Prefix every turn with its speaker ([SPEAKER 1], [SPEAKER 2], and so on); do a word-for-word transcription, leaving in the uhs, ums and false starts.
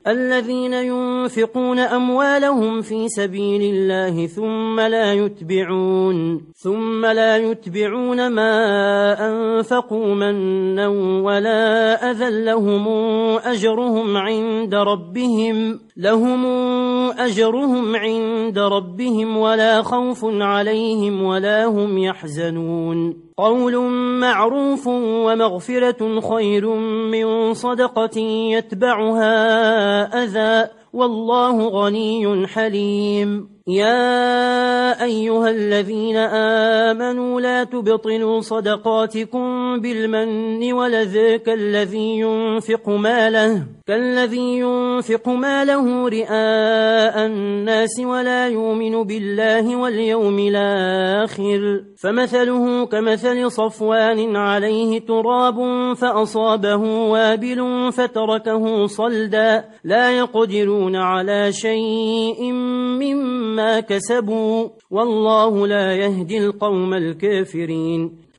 [SPEAKER 1] الذين ينفقون أموالهم في سبيل الله ثم لا يتبعون ثم لا يتبعون ما أنفقوا منا ولا أذى لهم أجرهم عند ربهم لهم أجرهم عند ربهم ولا خوف عليهم ولا هم يحزنون قول معروف ومغفرة خير من صدقة يتبعها أذى والله غني حليم يا أيها الذين آمنوا لا تبطلوا صدقاتكم بالمن والأذى كالذي ينفق ماله كالذي ينفق ماله رئاء الناس ولا يؤمن بالله واليوم الآخر فمثله كمثل صفوان عليه تراب فأصابه وابل فتركه صلدا لا يقدرون على شيء مما كسبوا والله لا يهدي القوم الكافرين